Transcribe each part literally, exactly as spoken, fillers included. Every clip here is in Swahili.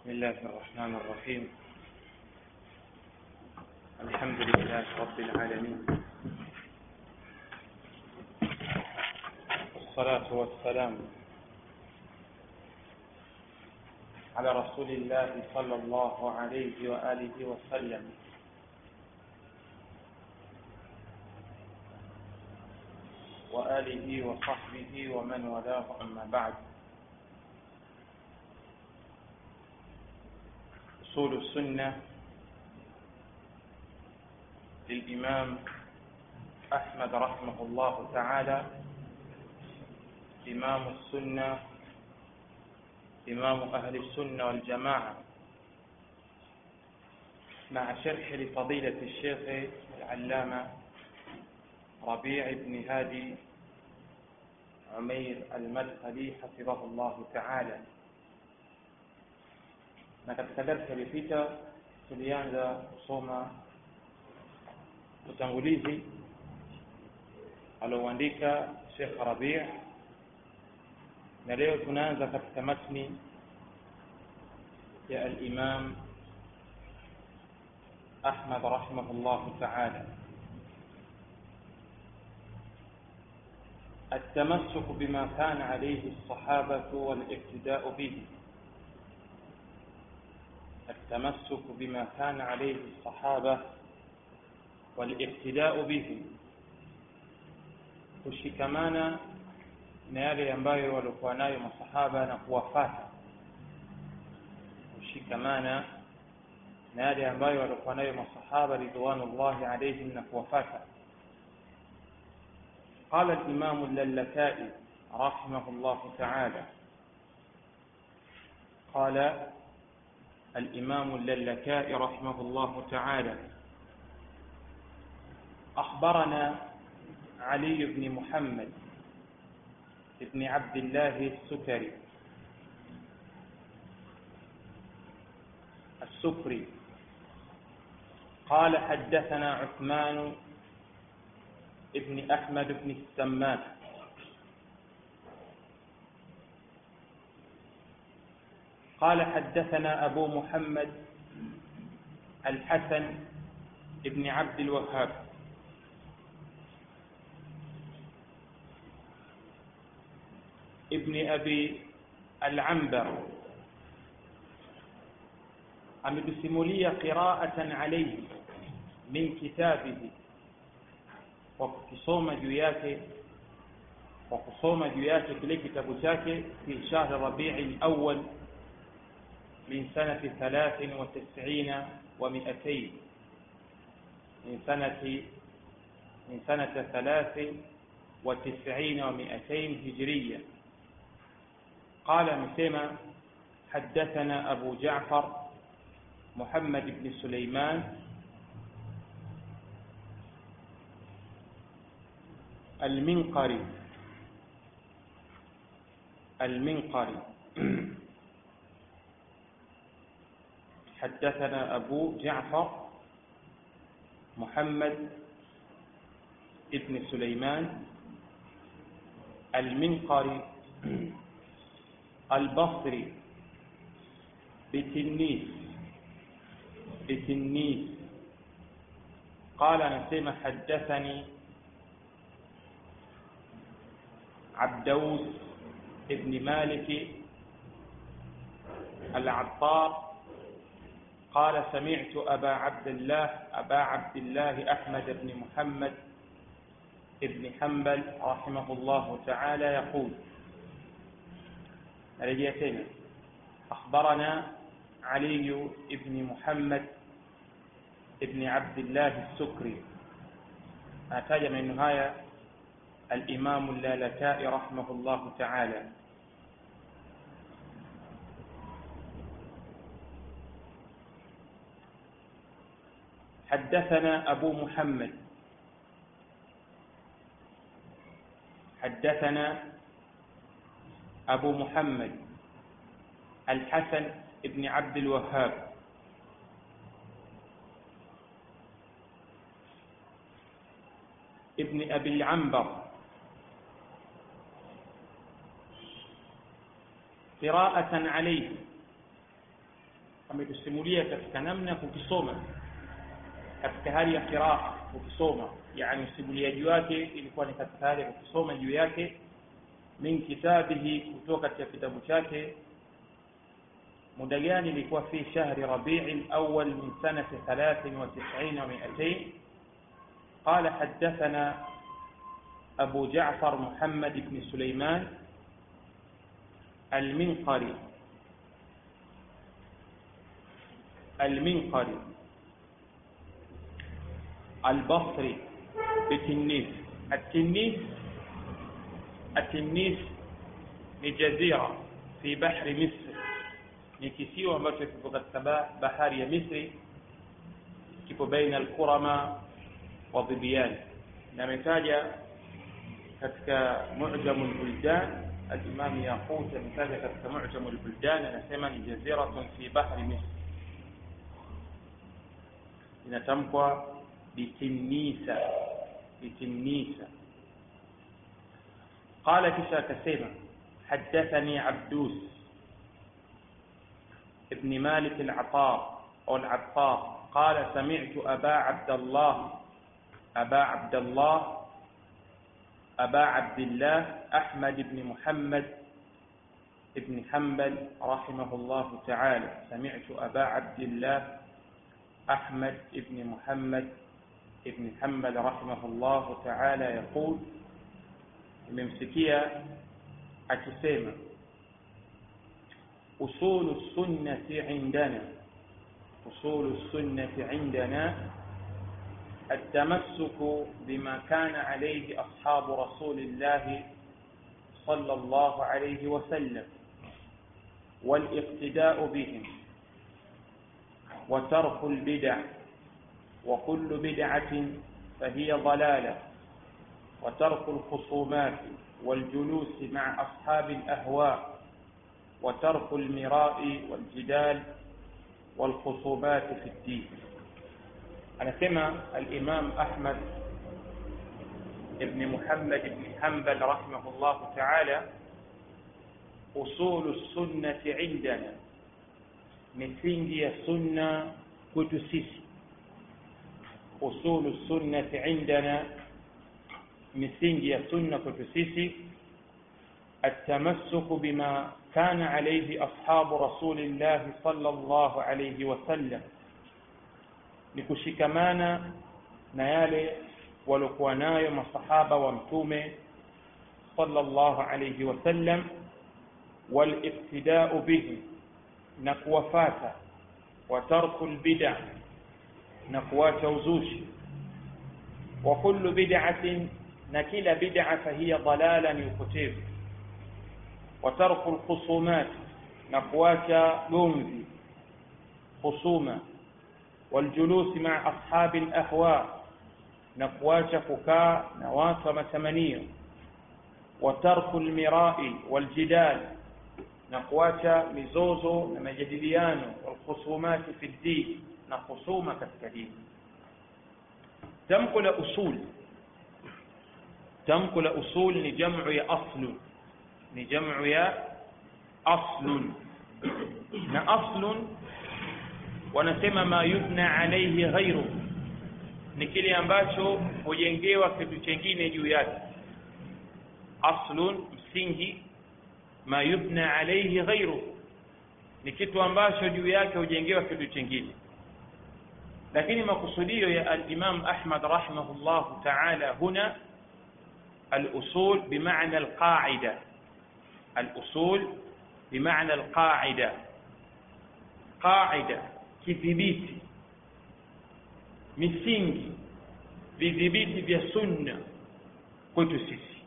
بسم الله الرحمن الرحيم. الحمد لله رب العالمين، والصلاة والسلام على رسول الله صلى الله عليه وآله وسلم. وآله وصحبه ومن والاه، أما بعد. أصول السنة للإمام أحمد رحمه الله تعالى، إمام السنة، إمام أهل السنة والجماعة، مع شرح لفضيلة الشيخ العلامة ربيع بن هادي عمير المدخلي حفظه الله تعالى. Na katika darasa iliyopita tulianza kusoma utangulizi alioandika Sheikh Rabi', na leo tunaanza katika matni ya al-Imam Ahmad rahimahullah ta'ala. التمسك بما كان عليه الصحابة والاقتداء به. التمسك بما كان عليه الصحابة والاقتداء به، kushikamana na yale ambayo walikuwa nayo masahaba na kuwafuata. Kushikamana na yale ambayo walikuwa nayo masahaba ridwanullahi alayhim na kuwafuata. قال الإمام اللالكائي رحمه الله تعالى، قال الإمام اللالكائي رحمه الله تعالى: أخبرنا علي بن محمد بن عبد الله السكري السكري قال حدثنا عثمان ابن أحمد بن السمان قال حدثنا أبو محمد الحسن ابن عبد الوهاب ابن أبي العنبر أمدسمولي قراءة عليه من كتابه، وكسوم جياته وكسوم جياته كل كتاب شاكي في شهر ربيع الأول من سنة ثلاث وتسعين ومئتين من سنة من سنة ثلاث وتسعين ومئتين هجرية. قال مسيما: حدثنا أبو جعفر محمد بن سليمان المنقري المنقري حدثنا أبو جعفر محمد ابن سليمان المنقري البصري بتنيس بتنيس قال نسيم: حدثني عبدوس ابن مالك العطار قال: سمعت أبا عبد الله أبا عبد الله أحمد بن محمد ابن حنبل رحمه الله تعالى يقول: رجعتنا أخبرنا علي ابن محمد ابن عبد الله السكري. أتاج من نهاية الإمام اللالكائي رحمه الله تعالى. حدثنا أبو محمد حدثنا أبو محمد الحسن ابن عبد الوهاب ابن أبي العنبر قراءة عليه ametusimulia katika namna kukisoma katika hali ya qiraa kukisoma, yani usimuliaji wake ilikuwa ni katika hali ya kukisoma juu yake min kitabihi, kutoka katika kitabu chake. muda gani? ilikuwa fi shahri rabi'il awwal min sanati thalathin wa tis'in wa mi'atayn. قال حدثنا أبو جعفر محمد بن سليمان المنقري المنقري البصري بتنيس. التنيس التنيس لجزيرة في بحر مصر، نكسيوا ambacho kipo katika bahari ya Misri, kipo baina al-Kurama wa Dhibyan, na ametaja katika Mu'jam al-Buldan. al-Imam Yaqut ametaja katika Mu'jam al-Buldan, anasema ni jaziratun fi bahri Misr, inatamkwa bitinisa bitinisa. قال كشا كسيما حدثني عبدوس ابن مالك العطار أو العطار قال سمعت أبا عبد الله أبا عبد الله أبا عبد الله أحمد بن محمد ابن حنبل رحمه الله تعالى. سمعت أبا عبد الله أحمد بن محمد ابن حنبل رحمه الله تعالى يقول: nimemsikia akisema usulu sunnati indana usulu sunnati indana التمسك بما كان عليه أصحاب رسول الله صلى الله عليه وسلم والاقتداء بهم وترك البدع وكل بدعة فهي ضلالة وترك الخصومات والجلوس مع أصحاب الأهواء وترك المراء والجدال والخصومات في الدين. أنا سمع الإمام أحمد ابن محمد بن حنبل رحمه الله تعالى أصول السنة عندنا misingi السنة كتسيس أصول السنة عندنا misingi السنة كتسيس التمسك بما كان عليه أصحاب رسول الله صلى الله عليه وسلم nikushikamana na yale walikuwa nayo masahaba wa mtume sallallahu alayhi wasallam waliqtida'u bihi na kuwafata wa tarkul bid'ah na kuacha uzushi wa kullu bid'atin na kila bid'a fahiya dalala ni upotevu wa tarkul khusumat na kuacha gomvi khusuma والجلوس مع أصحاب الأهواء نقواش فكاء نواس متمنية وترك المراء والجدال نقواش مزوزو نمجدليان والخصومات في الدين نخصومة كالكدين. تمكل أصول تمكل أصول نجمع يا أصل نجمع يا أصل نأصل wanasema ma yubna alayhi ghayru ni kile ambacho hujengewa kitu kingine juu yake. Aslun msingi, ma yubna alayhi ghayru ni kitu ambacho juu yake hujengewa kitu kingine. lakini makusudio ya al-Imam Ahmad rahimahullah ta'ala huna al-usul bimaana al-qa'ida al-usul bimaana al-qa'ida qa'ida kidhibiti misingi vidhibiti vya sunna kwetu sisi.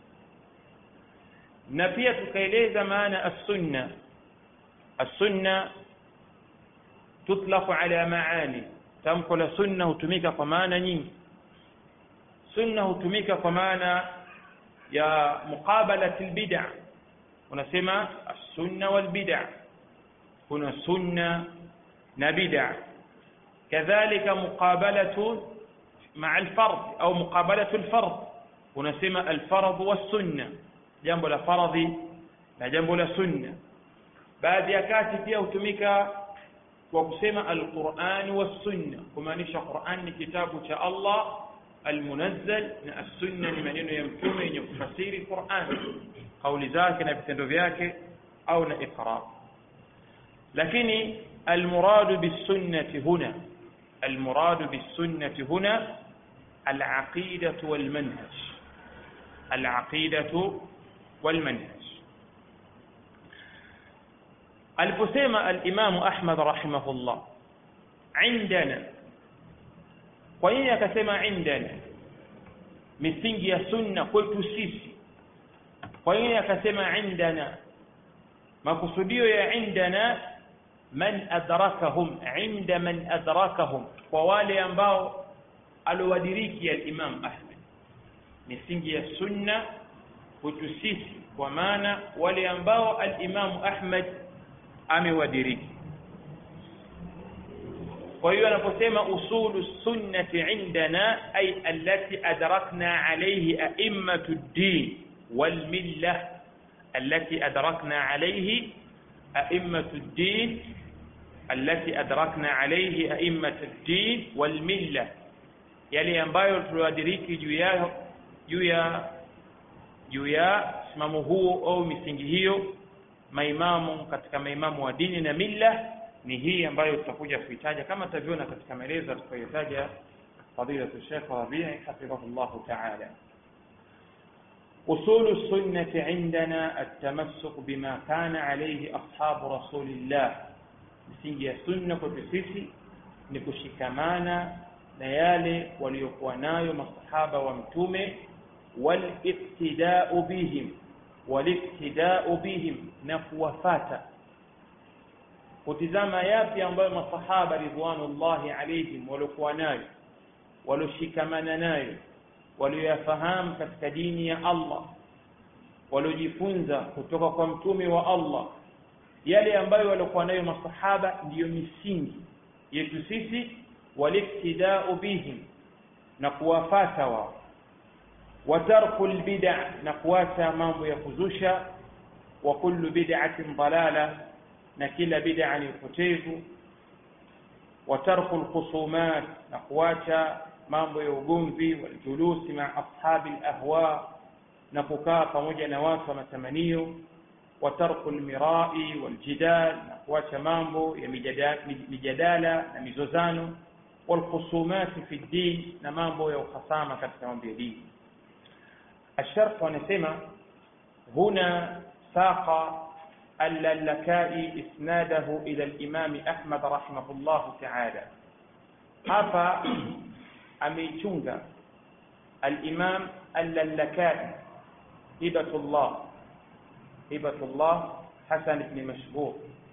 Na pia tukaeleza maana as-sunna. As-sunna tutlaqu ala maani, tamko la sunna hutumika kwa maana nyingi. Sunna hutumika kwa maana ya muqabalati al-bid'ah, unasema as-sunna wal bid'ah, kuna sunna na bid'ah. Kadhalika muqabalatu ma'a al-fard au muqabalatu al-fard, unasema al-fard was-sunna, jambo la faradhi na jambo la sunna. Baadhi ya kati pia hutumika kwa kusema al-Qur'an was-Sunna, kumaanisha Qur'an ni kitabu cha Allah al-munazzal na as-Sunna ni maneno ya mtume yenye kufasiri Qur'an, kauli zake na vitendo vyake au na iqrar. Lakini al-muradu bis-sunnati huna al-muradu bis-sunnati huna al-aqidatu wal-manhaj al-aqidatu wal-manhaj. aliposema al-Imam Ahmad rahimahullah indana, kwa nini akasema indana misingi ya sunna kwetu sisi? Kwa nini akasema indana? makusudio ya indana man adrakahum, inda man adrakahum, kwa wale ambao alowadiriki al-Imam Ahmad. Misingi ya sunna kwetu sisi kwa maana wale ambao al-Imam Ahmad amewadiriki. Kwa hiyo anaposema usulu sunnati indana ay allati adrakna alayhi a'immatu ad-din wal millah, allati adrakna alayhi a'immatu ad-din allati adrakna alayhi a'immatu ad-din wal millah, yale ambayo tuliwadiriki juu yao juu ya juu ya simamo huo au misingi hiyo maimamu katika maimamu wa dini na milla, ni hii ambayo tutakuja kuitaja kama tutaviona katika maelezo tutakayotaja fadilatu Sheikh Rabi' hafidhahullah ta'ala. usulu sunnati indana at-tamassuk bima kana alayhi ashabu rasulillah, misingi ya sunna kwa sisi ni kushikamana na yale waliokuwa nayo masahaba wa mtume, wal iktida'u bihim waliktida'u bihim, na kuwafata kutizama yapi ambayo masahaba ridwanullahi alayhim walikuwa nayo, waloshikamana nayo, walioyafahamu katika dini ya Allah, waliojifunza kutoka kwa mtume wa Allah, yale ambayo walikuwa nayo masahaba ndiyo misingi yetu sisi. waliktida'u bihim, na kuwafata wao, watarkul bid'a, na kuacha mambo ya kuzusha, wa kullu bid'atin dalala, na kila bid'a ni upotevu, watarkul khusumat, na kuacha mambo ya ugomvi, waljulusi ma ashabi alahwa, na kukaa pamoja na watu wa matamanio, watarkul mirai waljidal, na kuacha mambo ya mijadala na mizozano, والخصومات في الدين, na mambo ya uhasama katika mambo ya dini. الشرح ونسمع هنا ساق اللالكائي إسناده إلى الإمام أحمد رحمه الله تعالى. hapa ameichunga الإمام اللالكائي هبة الله هبة الله حسن بن مشهور.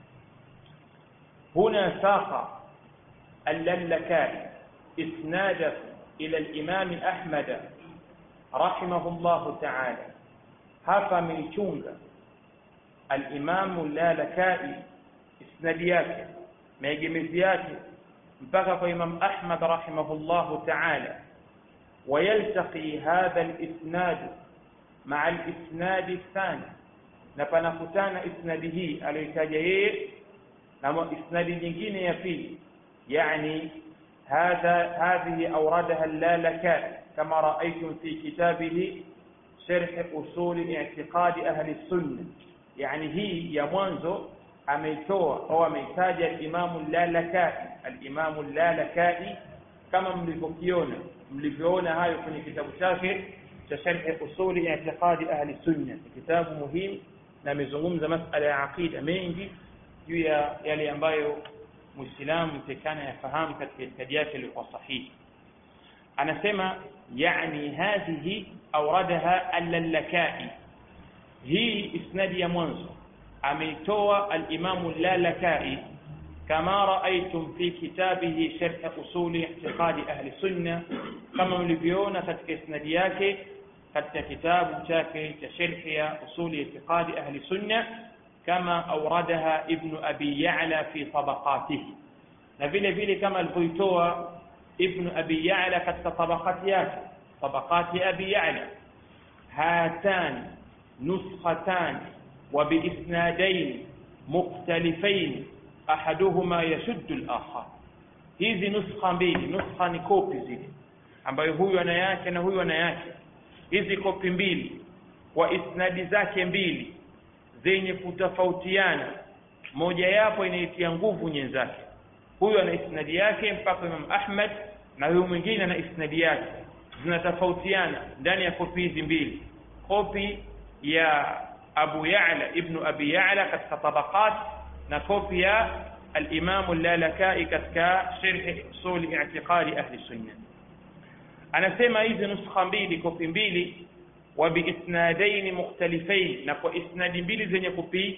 هنا ساق اللالكائي إسناده إلى الإمام أحمد رحمه الله تعالى. hapa ameichunga al-Imam al-Lalaka'i isnadi yake, maegemezi yake mpaka kwa Imam Ahmad rahimahullah ta'ala. ويلتقي هذا الإسناد مع الإسناد الثاني, na panakutana isnadi hii aliyotaja yeye na isnadi nyingine ya pili, yani هذا هذه أوردها اللالكائي كما رأيتم في كتابه شرح أصول اعتقاد أهل السنة. يعني هي يا mwanzo ameitoa au ameitaja al-Imam al-Lalaka'i al-Imam al-Lalaka'i kama mlivyokiona mlivyoona hayo kwenye kitabu chake cha Sharh Usul I'tiqad Ahli Sunna. Kitabu muhimu na amezungumza masuala ya aqida mengi juu ya yale ambayo Muislamu mtekana yafahamu katika itikadi yake iliyo sahihi. Anasema yani hadhihi awradaha al-Lalaka'i, hii isnadi ya mwanzo ameitoa al-Imam al-Lalaka'i kama raaitum fi kitabihi Sharh Usul I'tiqad Ahli Sunna, kama mlivyoona katika isnadi yake katika kitabu chake cha Sharh ya Usul I'tiqad Ahli Sunna, kama awradaha Ibn Abi Ya'la fi tabaqatihi, na vile vile kama alivyoitoa Ibn Abi Ya'la katika tabaqati yake, tabaqati Abi Ya'la. hatan nuskhatan wa bi isnadayn mukhtalifayn ahaduhuma yashuddu al-akhar. Hizi nuskha mbili, nuskha ni kopi zile ambayo huyu ana yake na huyu ana yake. Hizi kopi mbili kwa isnadi zake mbili zenye kutofautiana, moja yapo inaitia nguvu nyenzake. Huyu ana isnadi yake mpaka Imam Ahmad na huyu mwingine ana isnadi yake, zinatofautiana ndani ya kopi hizi mbili. Kopi ya Abu Ya'la ibn Abi Ya'la katika Tabaqat na kopi ya al-Imam al-Lalaka'i katika Sharh Usul I'tiqadi Ahli Sunnah. Anasema hizi nuskha mbili, kopi mbili, wa bi isnadaini mukhtalifain, na kwa isnadi mbili zenye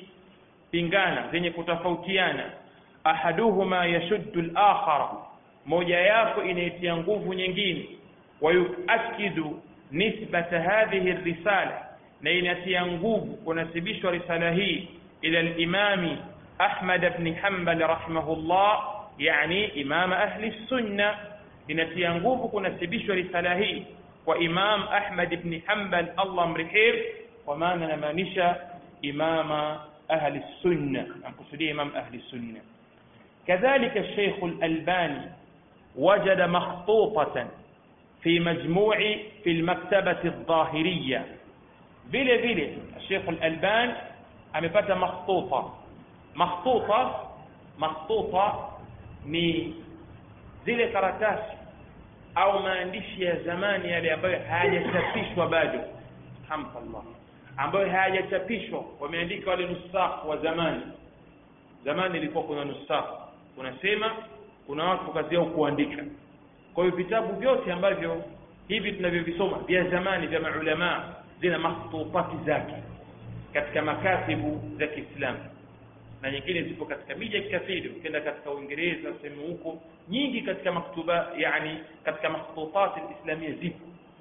kupingana, zenye kutofautiana. Ahaduhuma yashuddu al-akhar, moja yapo inaitia nguvu nyingine. Wa yuakidu nisbata hadhihi ar-risala, na inatia nguvu kunasibishwa risala hii ila al-Imam Ahmad ibn Hanbal rahimahullah, yani imam ahli sunna. Inatia nguvu kunasibishwa risala hii kwa Imam Ahmad ibn Hanbal, Allah mrehim, kwa maana namaanisha imama ahli sunna, amkusudia imam ahli sunna. كذلك الشيخ الألباني وجد مخطوطة في مجموع في المكتبة الظاهرية. vile vile الشيخ الألباني amepata makhtuta. Makhtuta makhtuta ni zile karatasi au maandishi ya zamani yale ambayo hayajachapishwa bado, alhamdulillah, ambayo hayajachapishwa, wameandika wale nusakh wa zamani. Zamani ilikuwa kuna nusakh, unasema kuna watu kazi yao kuandika. Kwa hiyo vitabu vyote ambavyo hivi tunavyovisoma vya zamani vya maulama zina makhtutati zake katika makatibu za Kiislamu, na nyingine zipo katika miji ya kikafiri. Ukienda katika Uingereza sehemu huko nyingi katika maktuba, yani katika makhtutati alislamia zipo,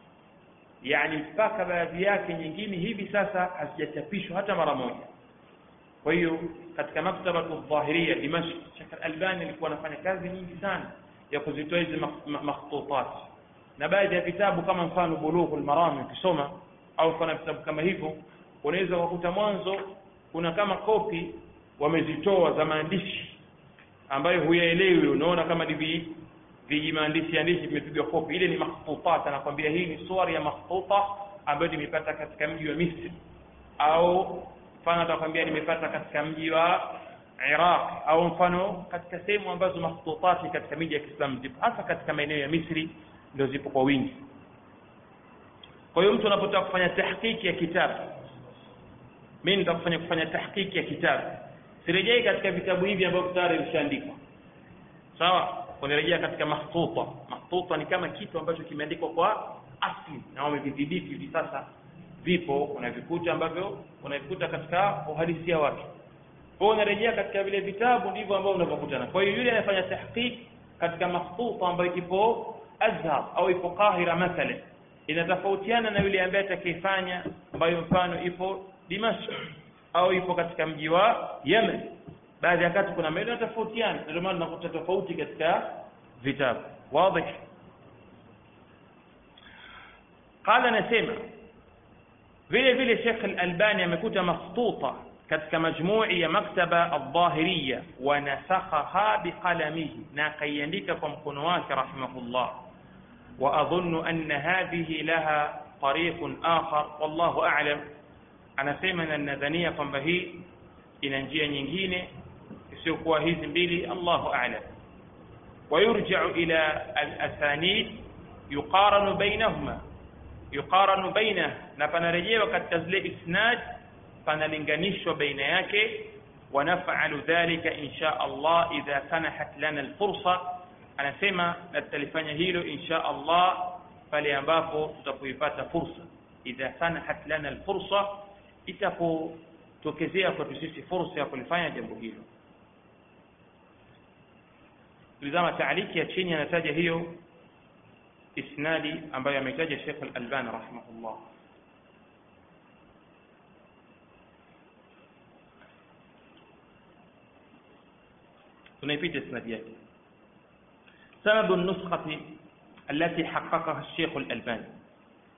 yani mpaka baadhi yake nyingine hivi sasa hazijachapishwa hata mara moja. Kwa hiyo katika maktaba al-Dhahiria Dimashq, Sheikh Al-Albani alikuwa anafanya kazi nyingi sana ya kuzitoa hizi makhtutat, na baadhi ya vitabu kama mfano Bulughul Maram ukisoma au mfano vitabu kama hivyo, unaweza kukuta mwanzo kuna kama kopi wamezitoa za maandishi ambayo huyaelewi, unaona kama hivi viji maandishi andishi vimepigwa kopi. Ile ni makhtutat, anakuambia hii ni suwari ya makhtuta ambayo nimepata katika mji wa Misri, au mfano atakwambia nimepata katika mji wa Iraq, au mfano katika sehemu ambazo makhtutati katika miji ya Kiislamu zipo, hasa katika maeneo ya Misri ndio zipo kwa wingi. Kwa hiyo mtu anapotaka kufanya tahqiqi ya kitabu, mimi nitakufanya kufanya tahqiqi ya kitabu, sirejei katika vitabu hivi ambavyo tayari vishaandikwa, sawa? Kunarejea katika makhtuta. Makhtuta ni kama kitu ambacho kimeandikwa kwa asili na wamevidhibiti hivi sasa, vipo kuna vikuta ambavyo unavikuta katika uhalisia wake. Kwa unarejea katika vile vitabu ndivyo ambavyo unavokutana. Kwa hiyo yule anafanya tahqiq katika makhtuta ambayo ipo Azhar au ipo Qahira mathalan, inatofautiana na yule ambaye atakayefanya ambayo mfano ipo Dimashq au ipo katika mji wa Yemen. Baadhi ya wakati kuna maeneo tofautiana, ndio maana tunakuta tofauti katika vitabu. Wazi? Qala nasema vile vile Sheikh Al-Albani amekuta makhtuta katika majmu'i ya maktaba al-Dhahiriyya wa nasakhaha biqalamihi, na kaiandika kwa mkono wake rahimahullah. Wa adhunnu anna hadhihi laha tariqun akhar wallahu a'lam. Anasema na nadhania kwamba hii ina njia nyingine isiyokuwa hizi mbili, Allahu a'lam. Wa yurja'u ila al-asanid yuqaranu bainahuma, yuqaranu baina, na panarejewa katika zile isnad panalinganishwa baina yake. Wa naf'alu dhalika insha Allah idha sanahat lana al-fursa. Anasema na tutalifanya hilo insha Allah pale ambapo tutapoipata fursa. Idha sanahat lana al-fursa, itapotokezea kwetu sisi fursa ya kulifanya jambo hilo. Tulizama taaliki ya chini, anataja hiyo isnadi ambayo ametaja Sheikh Al-Albani rahimahullah. tunaipita isnadi yake. سبب النسخة التي حققها الشيخ الألباني.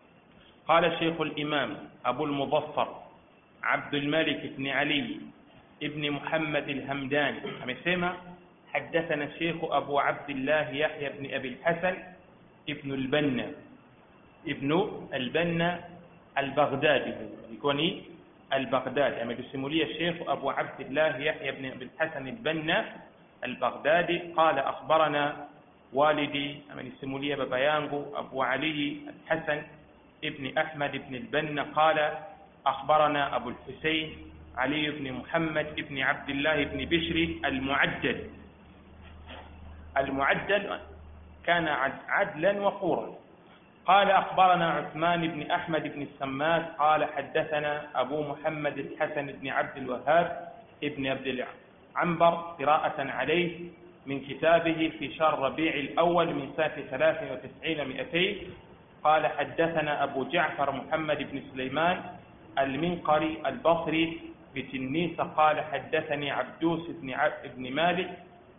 قال الشيخ الإمام أبو المظفر عبد الملك بن علي ابن محمد الهمداني amesema حدثنا الشيخ أبو عبد الله يحيى بن أبي الحسن ابن البنا ابن البنا البغدادي يكوني البغدادي ametusimulia الشيخ أبو عبد الله يحيى بن أبي الحسن البنا البغدادي قال أخبرنا والدي ametusimulia baba yangu Abu Ali الحسن ابن أحمد بن البنا قال أخبرنا أبو الحسين علي بن محمد بن عبد الله بن بشر المعدل المعدل كان عدلا وقورا قال أخبرنا عثمان بن أحمد بن السماك قال حدثنا أبو محمد الحسن بن عبد الوهاب ابن عبد العنبر قراءة عليه من كتابه في شهر ربيع الأول من سنة ثلاث وتسعين مئتين قال حدثنا أبو جعفر محمد بن سليمان المنقري البصري بتنيس قال حدثني عبدوس بن ابن مالك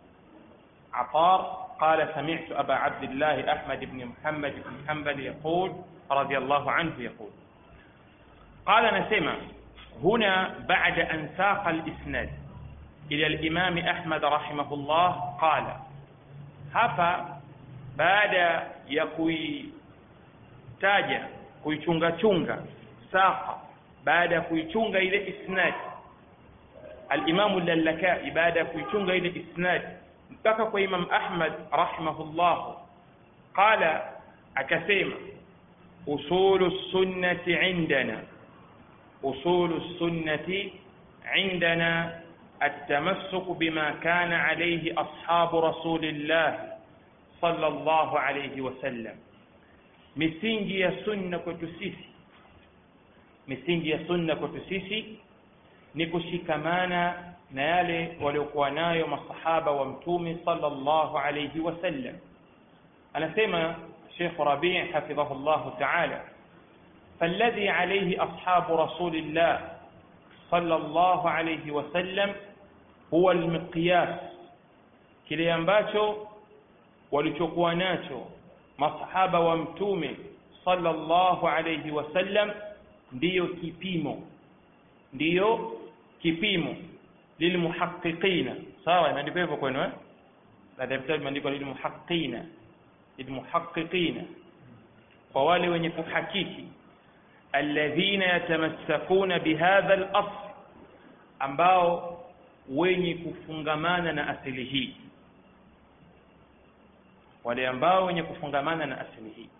عطار قال سمعت أبا عبد الله أحمد بن محمد بن حنبل يقول رضي الله عنه يقول قال نسمع هنا بعد أن ساق الإسناد إلى الإمام أحمد رحمه الله قال هفا بعد يكوي تاجا كوي chunga chunga ساق بعد كوي chunga إلى إسناد الإمام اللالكائي بعد كوي chunga إلى إسناد mpaka kwa Imam Ahmad rahimahullah qala akasema usulu sunnati indana usulu sunnati indana التمسك بما كان عليه أصحاب رسول الله صلى الله عليه وسلم misingi ya sunna kwetu sisi misingi ya sunna kwetu sisi ni kushikamana na yale waliokuwa nayo masahaba wa mtume sallallahu alayhi wasallam. Anasema Sheikh Rabi' hafidhahu Allah ta'ala falladhi alayhi ashabu rasulillah sallallahu alayhi wasallam huwa almiqyas, kile ambacho walichokuwa nacho masahaba wa mtume sallallahu alayhi wasallam ndiyo kipimo ndiyo kipimo lilmuhaqqiqina. sawa, imeandikwa hivyo kwenu eh na daftari imeandikwa lilmuhaqqiqina lilmuhaqqiqina kwa wale wenye kuhakiki, alladhina yatamassakuna bihadha al-asl, ambao wenye kufungamana na asili hii, wale ambao wenye kufungamana na asili hii.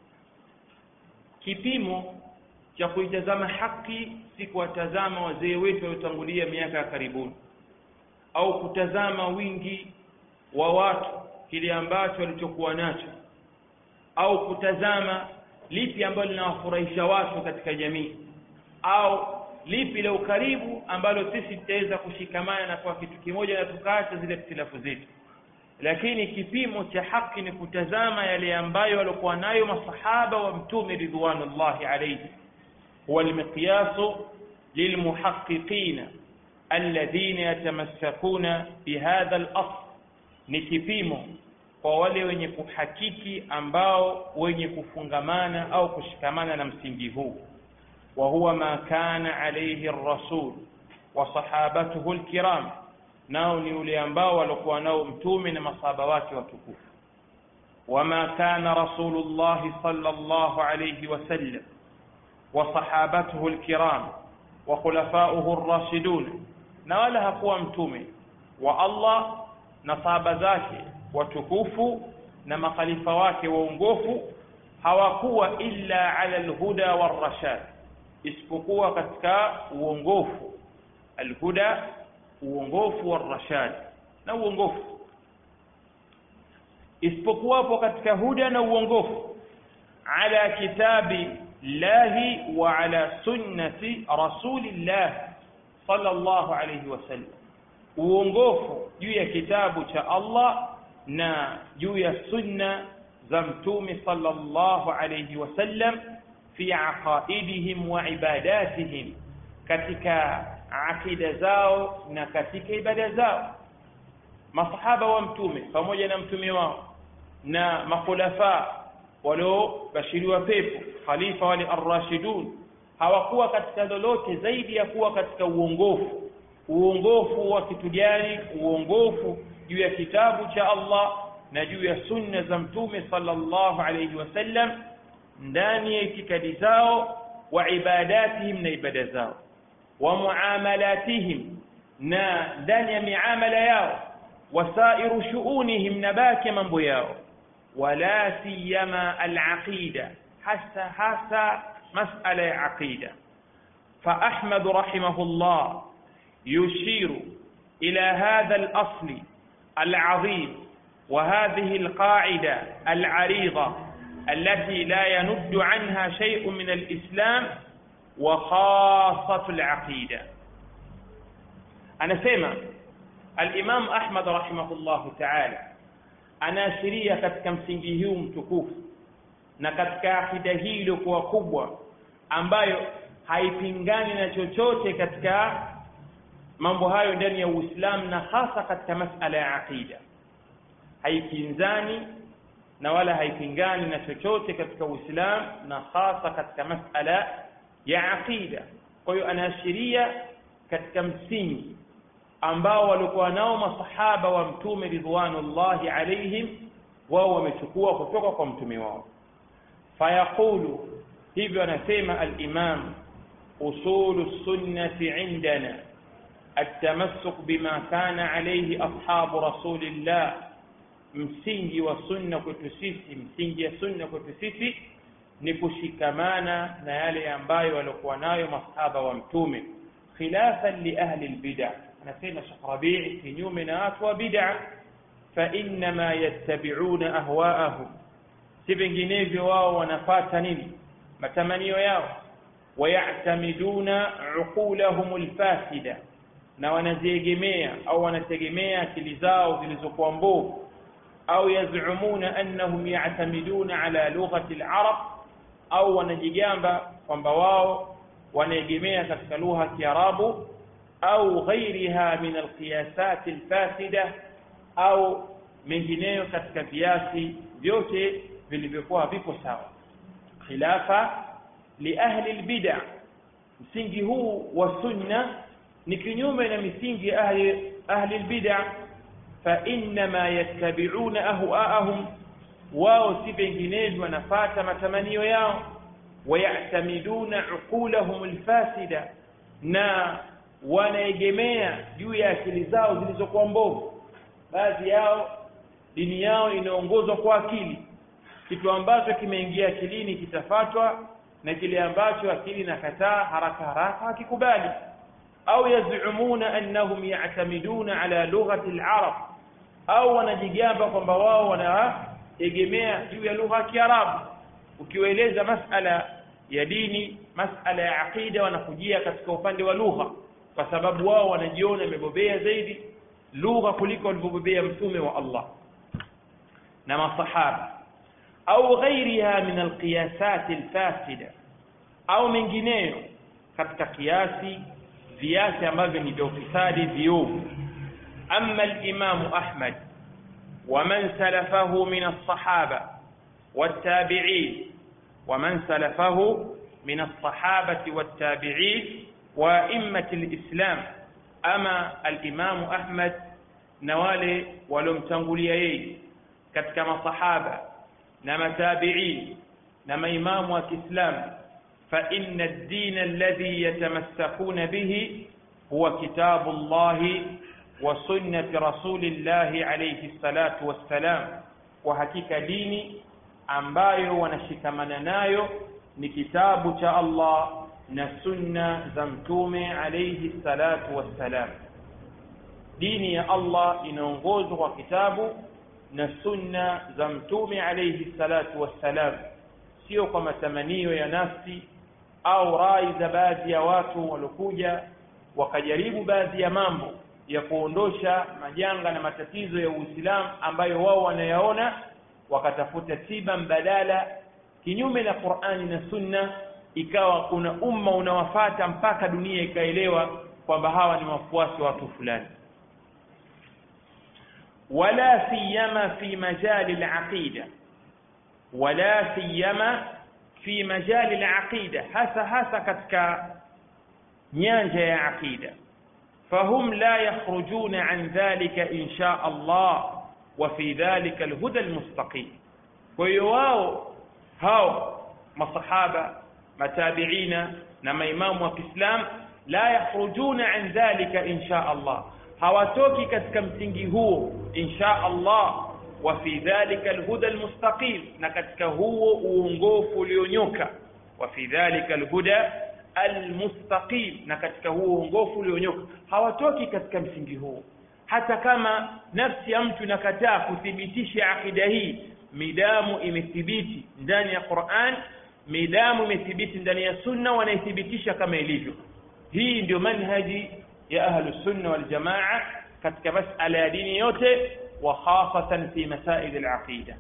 Kipimo cha kuitazama haki si kuwatazama wazee wetu waliotangulia miaka ya karibuni, au kutazama wingi wa watu kile ambacho walichokuwa nacho, au kutazama lipi ambalo linawafurahisha watu katika jamii, au lipi la ukaribu ambalo sisi tutaweza kushikamana na kwa kitu kimoja na tukaacha zile ikhtilafu zetu. Lakini kipimo cha haki ni kutazama yale ambayo walikuwa nayo masahaba wa mtume ridwanullahi alayhi, huwa almiqyasu lilmuhaqqiqina alladhina yatamassakuna bihadha al-asl, ni kipimo kwa wale wenye kuhakiki ambao wenye kufungamana au kushikamana na msingi huu. Wa huwa ma kana alayhi ar-rasul wa sahabatuhu al-kiram, nao ni ule ambao walikuwa nao mtume na masahaba wake watukufu. Wama kana rasulullah sallallahu alayhi wasallam wa sahabatuhu al-kiram wa khulafa'uhu ar-rashidun, na wala hakuwa mtume wa Allah na sahaba zake watukufu na makhalifa wake waongofu hawakuwa illa ala al-huda war-rashad, isipokuwa katika uongofu. Al-huda, uongofu, war-rashad, na uongofu, isipokuwapo katika huda na uongofu, ala kitabi llahi wa ala sunnati rasulillah sallallahu alayhi wasallam, uongofu juu ya kitabu cha Allah na juu ya sunna za mtume sallallahu alayhi wasallam, fi aqaidihim wa ibadatihim, katika akida zao na katika ibada zao. Masahaba wa mtume pamoja na mtume wao na makhulafa waliobashiriwa pepo, khalifa wale ar-rashidun, hawakuwa katika lolote zaidi ya kuwa katika uongofu. uongofu wa kitu gani? Uongofu juu ya kitabu cha Allah na juu ya sunna za mtume sallallahu alayhi wasallam ndani ya itikadi zao, wa ibadatihim na ibada zao, wa muamalatihim na ndani ya miamala yao, wasairu shuunihim na baki mambo yao, wala siyama al-aqida, hasa hasa mas'ala ya aqida. fa Ahmad rahimahullah يشير إلى هذا الأصل العظيم وهذه القاعدة العريضة التي لا يند عنها شيء من الإسلام وخاصة العقيدة. أنا سيما الإمام أحمد رحمه الله تعالى أنا شريا katika msingi huu mtukufu na katika akida hii iliyokuwa kubwa ambayo haipingani na chochote katika mambo hayo ndani ya Uislamu, na hasa katika masala ya aqida haipinzani na wala haipingani na chochote katika Uislamu, na hasa katika masala ya aqida. Kwa hiyo anaashiria katika msingi ambao walikuwa nao masahaba wa mtume ridwanullahi alaihim, wao wamechukua kutoka kwa mtume wao. Fayaqulu, hivyo anasema al-Imam, usulu sunnati indana التمسك بما كان عليه أصحاب رسول الله. msingi wa sunna kwetu sisi, msingi ya sunna kwetu sisi ni kushikamana na yale ambayo walikuwa nayo masahaba wa mtume, khilafan li ahli albid'ah. anasema Sheikh Rabi' kinyume na watu wa bid'ah, fa inma yattabi'una ahwa'ahum, si vinginevyo wao wanafuata nini? Matamanio yao. Wayatamiduna uqulahum alfasida, na wanaziegemea au wanategemea akili zao zilizokuwa mbovu. Au yazumuna annahum ya'tamiduna ala lughati al-arab, au wanajigamba kwamba wao wanaegemea katika lugha ya Kiarabu, au ghairiha min al-qiyasat al-fasida, au mengineyo katika viasi vyote vilivyokuwa vipo sawa, khilafa li ahli al-bid'ah. msingi huu wa sunna ni kinyume na misingi ya ahli ahli al-bid'ah. fa inma yattabi'una ahwa'ahum, wao si vinginevyo wanafuata matamanio yao. Wayatamiduna uqulahum al-fasida, na wanaegemea juu ya akili zao zilizokuwa mbovu. Baadhi yao dini yao inaongozwa kwa akili, kitu ambacho kimeingia akilini kitafatwa, na kile ambacho akili nakataa haraka haraka hakikubali. Au yazumuna annahum ya'tamiduna ala lughati al-arab, au wanajigamba kwamba wao wanaegemea juu ya lugha ya Kiarabu. Ukiwaeleza masala ya dini, masala ya aqida, wanakujia katika upande wa lugha, kwa sababu wao wanajiona wamebobea zaidi lugha kuliko walivyobobea mtume wa Allah na masahaba. Au ghairiha min alqiyasat alfasida, au mengineyo katika kiasi viasi ambavyo ni vya ufisadi viovu. Amma al-Imam Ahmad wa man salafahu min as-sahaba wat-tabi'in, wa man salafahu min as-sahabati wat-tabi'in wa a'immati al-Islam. Ama al-Imam Ahmad na wale walomtangulia yeye katika masahaba na matabi'in na maimamu wa Kiislamu, fa inna ad-din alladhi yatamassakuna bihi huwa kitabu Allah wa sunnati rasulillahi alayhi salatu wassalam. Kwa hakika dini ambayo wanashikamana nayo ni kitabu cha Allah na sunna za mtume alayhi salatu wassalam. Dini ya Allah inaongozwa kwa kitabu na sunna za mtume alayhi salatu wassalam, sio kwa matamanio ya nafsi au rai za baadhi ya watu waliokuja wakajaribu baadhi ya mambo ya kuondosha majanga na matatizo ya Uislamu ambayo wao wanayaona, wakatafuta tiba mbadala kinyume na Qur'ani na Sunna, ikawa kuna umma unawafata mpaka dunia ikaelewa kwamba hawa ni wafuasi wa watu fulani. Wala siyama fi majali al-aqida, wala siyama fi majali al-aqida, hasa hasa katika nyanja ya aqida. fahum la yakhrujuna an dhalika insha Allah wa fi dhalika alhuda almustaqim. Kwa hiyo wao hao masahaba, matabiina na maimamu wa Kiislam la yakhrujuna an dhalika insha Allah, hawatoki katika msingi huo insha Allah, wa fi dhalika alhuda almustaqim, na katika huo uongofu ulionyoka, wa fi dhalika alhuda almustaqim, na katika huo uongofu ulionyoka, hawatoki katika msingi huo. Hata kama nafsi ya mtu inakataa kuthibitisha akida hii, midamu imethibiti ndani ya Qur'an, midamu imethibiti ndani ya sunna, wanaithibitisha kama ilivyo. Hii ndio manhaji ya ahlus sunna wal jamaa katika masala ya dini yote, wa khasatan fi masail al-aqida.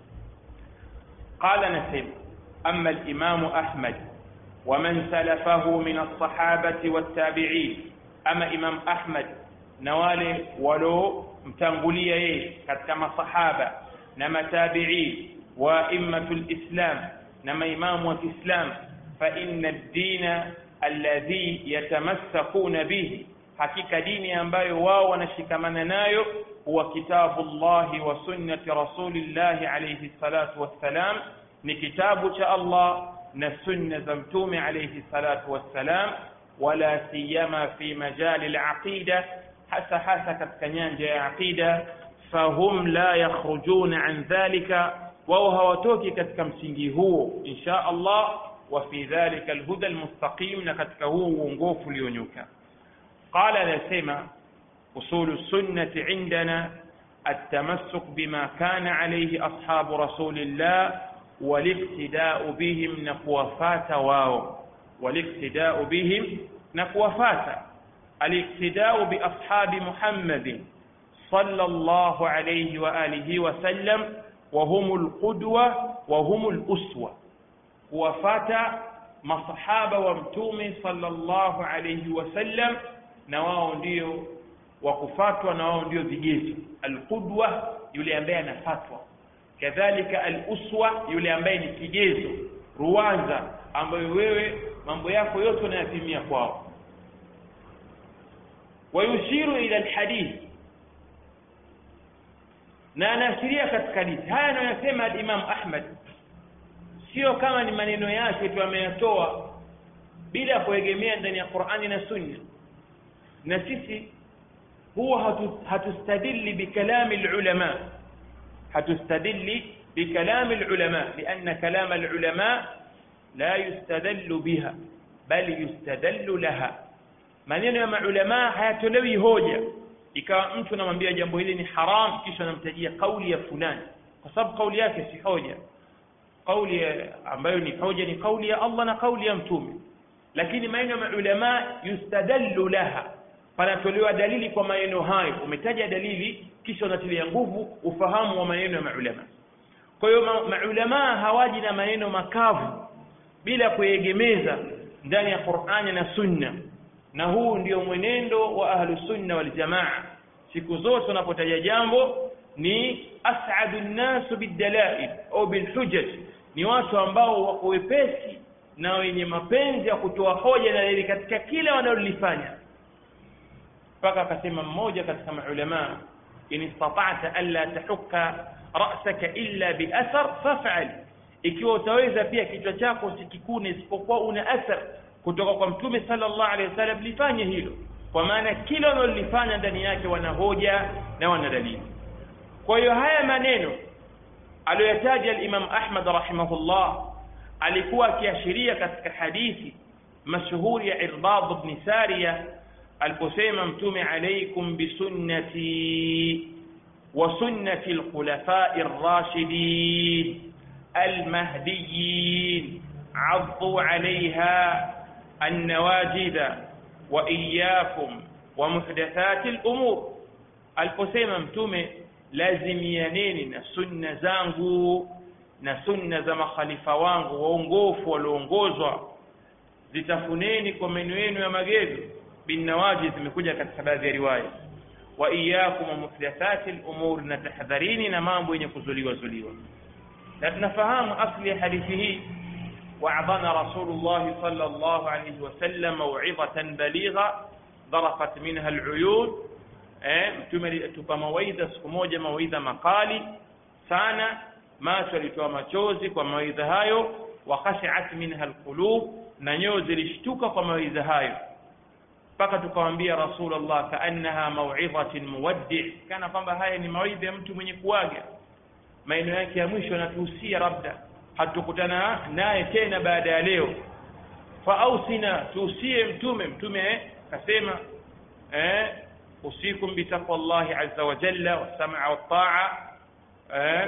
Qala Nasim, amma al-imam Ahmad wa man salafahu min as-sahabati wat-tabi'in, ama Imam Ahmad na wale walo mtangulia yeye katika masahaba na matabi'in wa immatul islam na maimamu wa Kiislam, fa inna ad-dina alladhi yatamassakuna bihi, hakika dini ambayo wao wanashikamana nayo huwa kitabullahi wa sunnati rasulillahi alayhi salatu wassalam, ni kitabu cha Allah na sunna za mtume alayhi salatu wassalam, wala siyama fi majali al-aqida, hasa hasa katika nyanja ya aqida. Fahum la yakhrujuna an dhalika, wao hawatoki katika msingi huo insha Allah, wa fi dhalika alhuda almustaqim, na katika huo uongofu ulionyoka. Qala nasema usulu sunnati indana التمسك بما كان عليه أصحاب رسول الله والاقتداء بهم نكوفات واو والاقتداء بهم نكوفات الاقتداء بأصحاب محمد صلى الله عليه وآله وسلم وهم القدوة وهم الأسوة، وفات مصحابة ومتومي صلى الله عليه وسلم نواو ndio wakufatwa na wao ndio vigezo. Alqudwa yule ambaye anafatwa, kadhalika aluswa yule ambaye ni kigezo, ruwaza ambayo wewe mambo yako yote unayatimia kwao. Wayushiru ila alhadith, na anashiria katika hadithi. Haya anayosema al-Imam Ahmad sio kama ni maneno yake tu ameyatoa bila kuegemea ndani ya Qur'ani na Sunna, na sisi huwa hatustadili bikalami alulama, hatustadili bikalami alulama, lianna kalama alulama la yustadallu biha bali yustadallu laha. Maneno ya maulama hayatolewi hoja ikawa mtu anamwambia jambo hili ni haram kisha anamtajia kauli ya fulani, kwa sababu kauli yake si hoja. Kauli ambayo ni hoja ni kauli ya Allah na kauli ya mtume, lakini maneno ya maulama yustadallu laha, panatolewa dalili kwa maneno hayo. Umetaja dalili kisha unatilia nguvu ufahamu wa maneno ya maulama. Kwa hiyo ma, maulama hawaji na maneno makavu bila kuegemeza ndani ya Qur'ani na Sunna, na huu ndio mwenendo wa ahlu sunna wal jamaa. Siku zote wanapotaja jambo ni as'adun nas bidalail au bilhujaj, ni watu ambao wako wepesi na wenye mapenzi ya kutoa hoja na dalili katika kila wanalolifanya. Paka akasema mmoja katika maulama, in istata'ta alla tahukka ra'saka illa bi athar faf'al, ikiwa utaweza pia kichwa chako usikikune isipokuwa una athar kutoka kwa mtume sallallahu alaihi wasallam, lifanye hilo, kwa maana kila wanalolifanya ndani yake wana hoja na wana dalili. Kwa hiyo haya maneno aliyotaja al-Imam Ahmad rahimahullah alikuwa akiashiria katika hadithi mashuhuri ya Irbad ibn Sariya aliposema mtume, alaykum bisunnati wa sunnati al-khulafa'i ar-rashidin al-mahdiyyin 'addu 'alayha an-nawajid wa iyyakum wa muhdathati al-umur. Aliposema mtume, lazimianeni na sunna zangu na sunna za makhalifa wangu waongofu walioongozwa, zitafuneni kwa meno yenu ya magego. Bin nawajid zimekuja katika baadhi ya riwaya, wa iyyakum wa muhdathati al-umur, na tahadharini na mambo yenye kuzuliwa zuliwa. Na tunafahamu asli ya hadithi hii, wa'adhana Rasulullah sallallahu alayhi wasallam maw'izatan baligha, dharafat minha aluyun. eh mtume alitupa mawaidha siku moja, mawaidha makali sana, macho alitoa machozi kwa mawaidha hayo. Wa khashi'at minha alqulub, na nyoyo zilishtuka kwa mawaidha hayo, mpaka tukamwambia Rasulullah kaannaha mau'idhatin muwaddi', kana kwamba haya ni mawaidha ya mtu mwenye kuaga. Maneno yake ya mwisho anatuhusia labda hatukutana naye tena baada ya leo. Fa ausina, tuusie mtume. Mtume akasema eh usikum bi taqwallahi azza wa jalla was-sam'a wat-ta'a. eh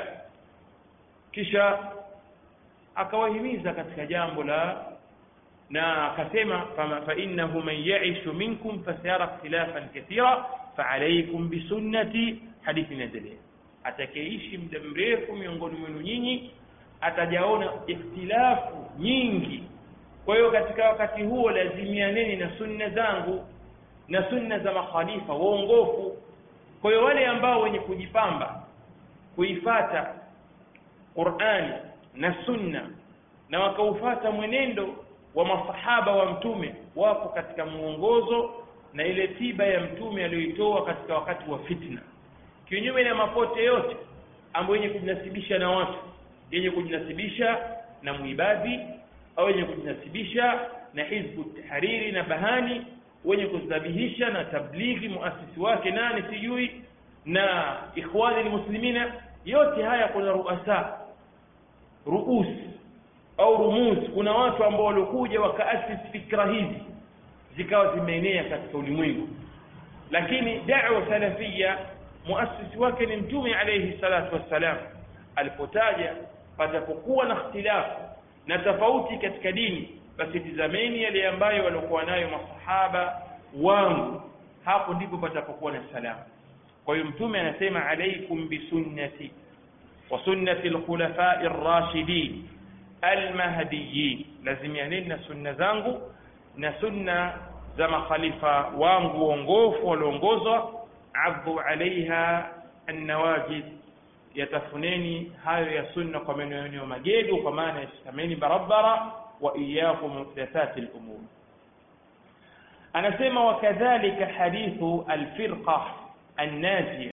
kisha akawahimiza katika jambo la, na akasema fa innahu man ya'ishu minkum fasayara ikhtilafan kathira fa'alaykum bi sunnati. hadithi inaendelea, atakayeishi muda mrefu miongoni mwenu nyinyi atajaona ikhtilafu nyingi. Kwa hiyo katika wakati huo lazimianeni na sunna zangu na sunna za makhalifa waongofu. Kwa hiyo wale ambao wenye kujipamba kuifata Qur'ani na sunna na wakaufata mwenendo wa masahaba wa mtume, wapo katika muongozo na ile tiba ya mtume aliyoitoa katika wakati wa fitna, kinyume na mapote yote ambayo yenye kujinasibisha na watu, yenye kujinasibisha na muibadi au yenye kujinasibisha na Hizbu Tahriri na Bahani, wenye kuzabihisha na tablighi muasisi wake nani sijui na Ikhwani al-Muslimina. Yote haya kuna ruasa ruus au rumuz, kuna watu ambao walikuja wakaasisi fikra hizi zikawa zimeenea katika ulimwengu, lakini da'wa salafia muasisi wake ni mtume alayhi salatu wassalam. Alipotaja patapokuwa na ikhtilafu na tofauti katika dini, basi tizameni yale ambayo walikuwa nayo masahaba wangu, hapo ndipo patapokuwa na salama. Kwa hiyo mtume anasema alaykum bi sunnati wa sunnati al-khulafa'i ar-rashidin al-mahdiyyin, lazimianeni na sunna zangu na sunna za makhalifa wangu waongofu walioongozwa. adhu alaiha an-nawajid, yatafuneni hayo ya sunna kwa maneno ya magedo, kwa maana yastameni barabara. wa iyyakum muhdathati al-umur. anasema wakadhalika hadithu al-firqa an-najiyah